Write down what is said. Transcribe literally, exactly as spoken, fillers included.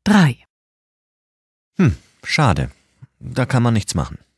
drei. Hm, schade. Da kann man nichts machen.